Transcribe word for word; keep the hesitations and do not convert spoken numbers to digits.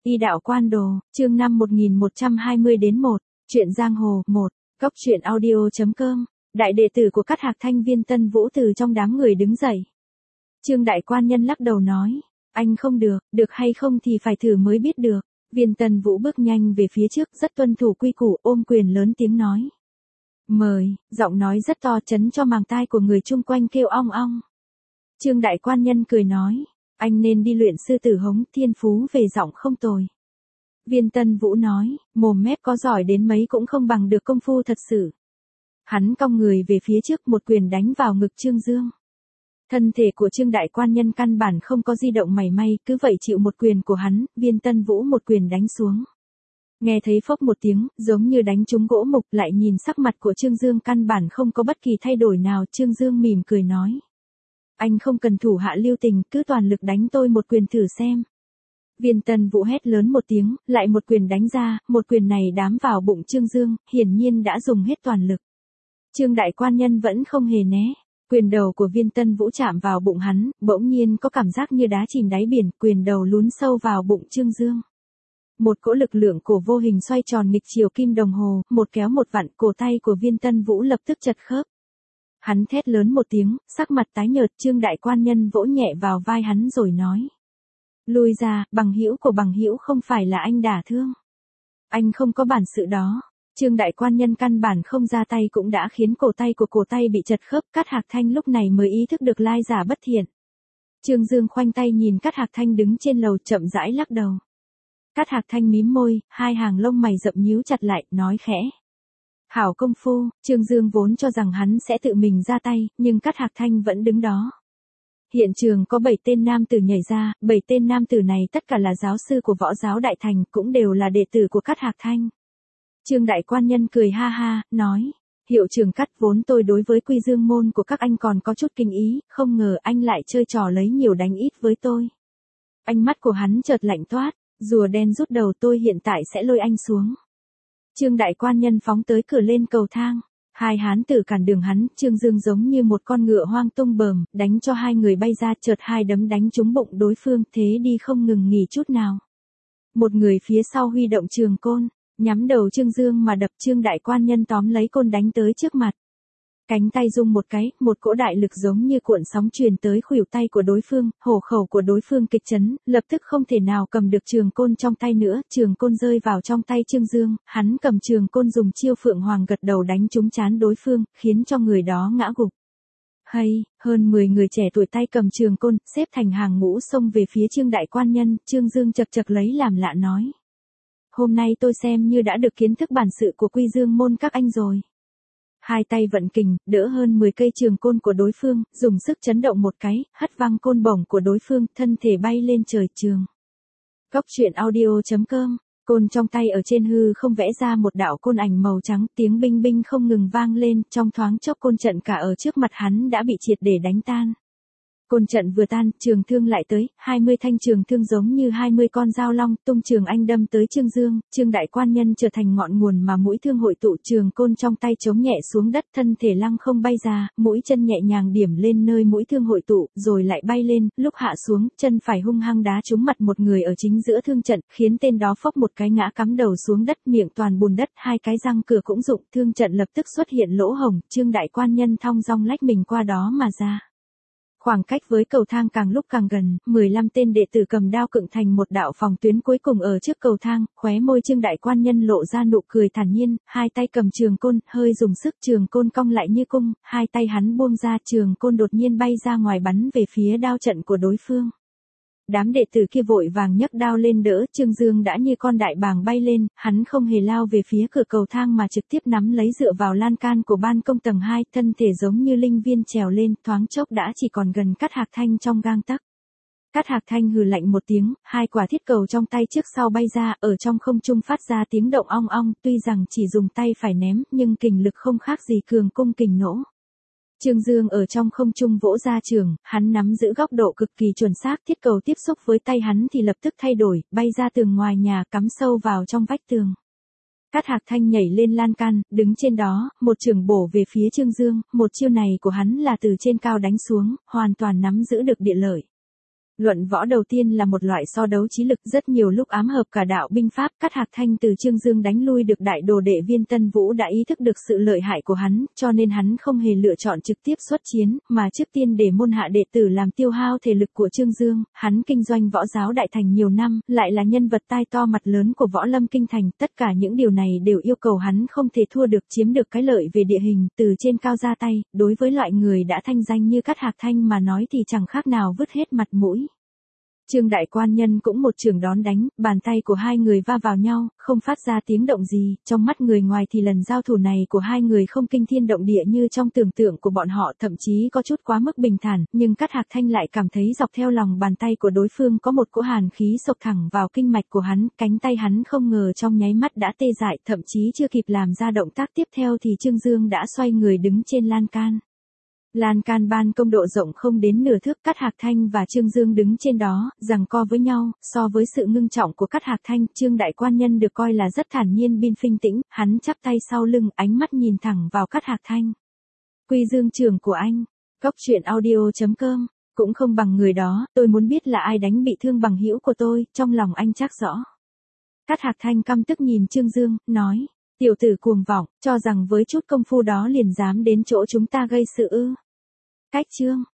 Y đạo quan đồ, chương năm một nghìn một trăm hai mươi đến một, truyện giang hồ, một, góc truyện audio.com, đại đệ tử của Cát Hạc Thanh Viên Tân Vũ từ trong đám người đứng dậy. Trương đại quan nhân lắc đầu nói, anh không được, được hay không thì phải thử mới biết được. Viên Tân Vũ bước nhanh về phía trước, rất tuân thủ quy củ, ôm quyền lớn tiếng nói. Mời, giọng nói rất to chấn cho màng tai của người chung quanh kêu ong ong. Trương đại quan nhân cười nói, anh nên đi luyện sư tử hống, thiên phú về giọng không tồi. Viên Tân Vũ nói, mồm mép có giỏi đến mấy cũng không bằng được công phu thật sự. Hắn cong người về phía trước, một quyền đánh vào ngực Trương Dương. Thân thể của Trương đại quan nhân căn bản không có di động mảy may, cứ vậy chịu một quyền của hắn. Viên Tân Vũ một quyền đánh xuống. Nghe thấy phốc một tiếng, giống như đánh trúng gỗ mục, lại nhìn sắc mặt của Trương Dương căn bản không có bất kỳ thay đổi nào. Trương Dương mỉm cười nói. Anh không cần thủ hạ lưu tình, cứ toàn lực đánh tôi một quyền thử xem. Viên Tân Vũ hét lớn một tiếng, lại một quyền đánh ra, một quyền này đám vào bụng Trương Dương, hiển nhiên đã dùng hết toàn lực. Trương đại quan nhân vẫn không hề né. Quyền đầu của Viên Tân Vũ chạm vào bụng hắn, bỗng nhiên có cảm giác như đá chìm đáy biển, quyền đầu lún sâu vào bụng Trương Dương. Một cỗ lực lượng cổ vô hình xoay tròn nghịch chiều kim đồng hồ, một kéo một vặn, cổ tay của Viên Tân Vũ lập tức chật khớp. Hắn thét lớn một tiếng, sắc mặt tái nhợt. Trương đại quan nhân vỗ nhẹ vào vai hắn rồi nói. Lui ra, bằng hữu của bằng hữu không phải là anh đả thương. Anh không có bản sự đó. Trương đại quan nhân căn bản không ra tay cũng đã khiến cổ tay của cổ tay bị chật khớp. Cát Hạc Thanh lúc này mới ý thức được lai giả bất thiện. Trương Dương khoanh tay nhìn Cát Hạc Thanh đứng trên lầu chậm rãi lắc đầu. Cát Hạc Thanh mím môi, hai hàng lông mày rậm nhíu chặt lại, nói khẽ. Hảo công phu. Trương Dương vốn cho rằng hắn sẽ tự mình ra tay, nhưng Cát Hạc Thanh vẫn đứng đó. Hiện trường có bảy tên nam tử nhảy ra, bảy tên nam tử này tất cả là giáo sư của võ giáo Đại Thành, cũng đều là đệ tử của Cát Hạc Thanh. Trương đại quan nhân cười ha ha, nói, hiệu trưởng Cát, vốn tôi đối với Quy Dương môn của các anh còn có chút kinh ý, không ngờ anh lại chơi trò lấy nhiều đánh ít với tôi. Ánh mắt của hắn chợt lạnh toát, rùa đen rút đầu, tôi hiện tại sẽ lôi anh xuống. Trương đại quan nhân phóng tới cửa lên cầu thang. Hai hán tử cản đường hắn, Trương Dương giống như một con ngựa hoang tung bờm, đánh cho hai người bay ra, chợt hai đấm đánh trúng bụng đối phương, thế đi không ngừng nghỉ chút nào. Một người phía sau huy động trường côn, nhắm đầu Trương Dương mà đập. Trương đại quan nhân tóm lấy côn đánh tới trước mặt. Cánh tay rung một cái, một cỗ đại lực giống như cuộn sóng truyền tới khuỷu tay của đối phương, hổ khẩu của đối phương kịch chấn, lập tức không thể nào cầm được trường côn trong tay nữa, trường côn rơi vào trong tay Trương Dương, hắn cầm trường côn dùng chiêu Phượng Hoàng gật đầu đánh trúng trán đối phương, khiến cho người đó ngã gục. Hay, hơn mười người trẻ tuổi tay cầm trường côn, xếp thành hàng ngũ xông về phía Trương đại quan nhân. Trương Dương chật chật lấy làm lạ nói. Hôm nay tôi xem như đã được kiến thức bản sự của Quy Dương môn các anh rồi. Hai tay vận kình, đỡ hơn mười cây trường côn của đối phương, dùng sức chấn động một cái, hất văng côn bổng của đối phương, thân thể bay lên trời trường. Góc truyện audio.com, côn trong tay ở trên hư không vẽ ra một đạo côn ảnh màu trắng, tiếng binh binh không ngừng vang lên, trong thoáng chốc côn trận cả ở trước mặt hắn đã bị triệt để đánh tan. Côn trận vừa tan, trường thương lại tới, hai mươi thanh trường thương giống như hai mươi con dao long, tung trường anh đâm tới Trương Dương. Trương đại quan nhân trở thành ngọn nguồn mà mũi thương hội tụ, trường côn trong tay chống nhẹ xuống đất, thân thể lăng không bay ra, mũi chân nhẹ nhàng điểm lên nơi mũi thương hội tụ, rồi lại bay lên, lúc hạ xuống, chân phải hung hăng đá trúng mặt một người ở chính giữa thương trận, khiến tên đó phốc một cái ngã cắm đầu xuống đất, miệng toàn bùn đất, hai cái răng cửa cũng rụng, thương trận lập tức xuất hiện lỗ hổng. Trương đại quan nhân thong dong lách mình qua đó mà ra. Khoảng cách với cầu thang càng lúc càng gần, mười lăm tên đệ tử cầm đao cựng thành một đạo phòng tuyến cuối cùng ở trước cầu thang, khóe môi Trương đại quan nhân lộ ra nụ cười thản nhiên, hai tay cầm trường côn, hơi dùng sức, trường côn cong lại như cung, hai tay hắn buông ra, trường côn đột nhiên bay ra ngoài bắn về phía đao trận của đối phương. Đám đệ tử kia vội vàng nhấc đao lên đỡ, Trương Dương đã như con đại bàng bay lên, hắn không hề lao về phía cửa cầu thang mà trực tiếp nắm lấy dựa vào lan can của ban công tầng hai, thân thể giống như linh viên trèo lên, thoáng chốc đã chỉ còn gần Cát Hạc Thanh trong gang tấc. Cát Hạc Thanh hừ lạnh một tiếng, hai quả thiết cầu trong tay trước sau bay ra, ở trong không trung phát ra tiếng động ong ong, tuy rằng chỉ dùng tay phải ném, nhưng kình lực không khác gì cường cung kình nỗ. Trương Dương ở trong không trung vỗ ra trường, hắn nắm giữ góc độ cực kỳ chuẩn xác, thiết cầu tiếp xúc với tay hắn thì lập tức thay đổi, bay ra tường ngoài nhà, cắm sâu vào trong vách tường. Cát Hạc Thanh nhảy lên lan can, đứng trên đó, một chưởng bổ về phía Trương Dương, một chiêu này của hắn là từ trên cao đánh xuống, hoàn toàn nắm giữ được địa lợi. Luận võ đầu tiên là một loại so đấu trí lực, rất nhiều lúc ám hợp cả đạo binh pháp. Cát Hạc Thanh từ Trương Dương đánh lui được đại đồ đệ Viên Tân Vũ đã ý thức được sự lợi hại của hắn, cho nên hắn không hề lựa chọn trực tiếp xuất chiến, mà trước tiên để môn hạ đệ tử làm tiêu hao thể lực của Trương Dương. Hắn kinh doanh võ giáo đại thành nhiều năm, lại là nhân vật tai to mặt lớn của võ lâm kinh thành, tất cả những điều này đều yêu cầu hắn không thể thua được, chiếm được cái lợi về địa hình, từ trên cao ra tay. Đối với loại người đã thanh danh như Cát Hạc Thanh mà nói thì chẳng khác nào vứt hết mặt mũi. Trương Đại Quan Nhân cũng một trường đón đánh, bàn tay của hai người va vào nhau, không phát ra tiếng động gì, trong mắt người ngoài thì lần giao thủ này của hai người không kinh thiên động địa như trong tưởng tượng của bọn họ, thậm chí có chút quá mức bình thản, nhưng Cát Hạc Thanh lại cảm thấy dọc theo lòng bàn tay của đối phương có một cỗ hàn khí xộc thẳng vào kinh mạch của hắn, cánh tay hắn không ngờ trong nháy mắt đã tê dại, thậm chí chưa kịp làm ra động tác tiếp theo thì Trương Dương đã xoay người đứng trên lan can. Lan can ban công độ rộng không đến nửa thước, Cát Hạc Thanh và Trương Dương đứng trên đó, giằng co với nhau. So với sự ngưng trọng của Cát Hạc Thanh, Trương Đại Quan Nhân được coi là rất thản nhiên bin phinh tĩnh, hắn chắp tay sau lưng, ánh mắt nhìn thẳng vào Cát Hạc Thanh. Quy Dương trưởng của anh, Cốc Truyện Audio chấm com, cũng không bằng người đó, tôi muốn biết là ai đánh bị thương bằng hữu của tôi, trong lòng anh chắc rõ. Cát Hạc Thanh căm tức nhìn Trương Dương, nói, tiểu tử cuồng vọng, cho rằng với chút công phu đó liền dám đến chỗ chúng ta gây sự ư. Cách chương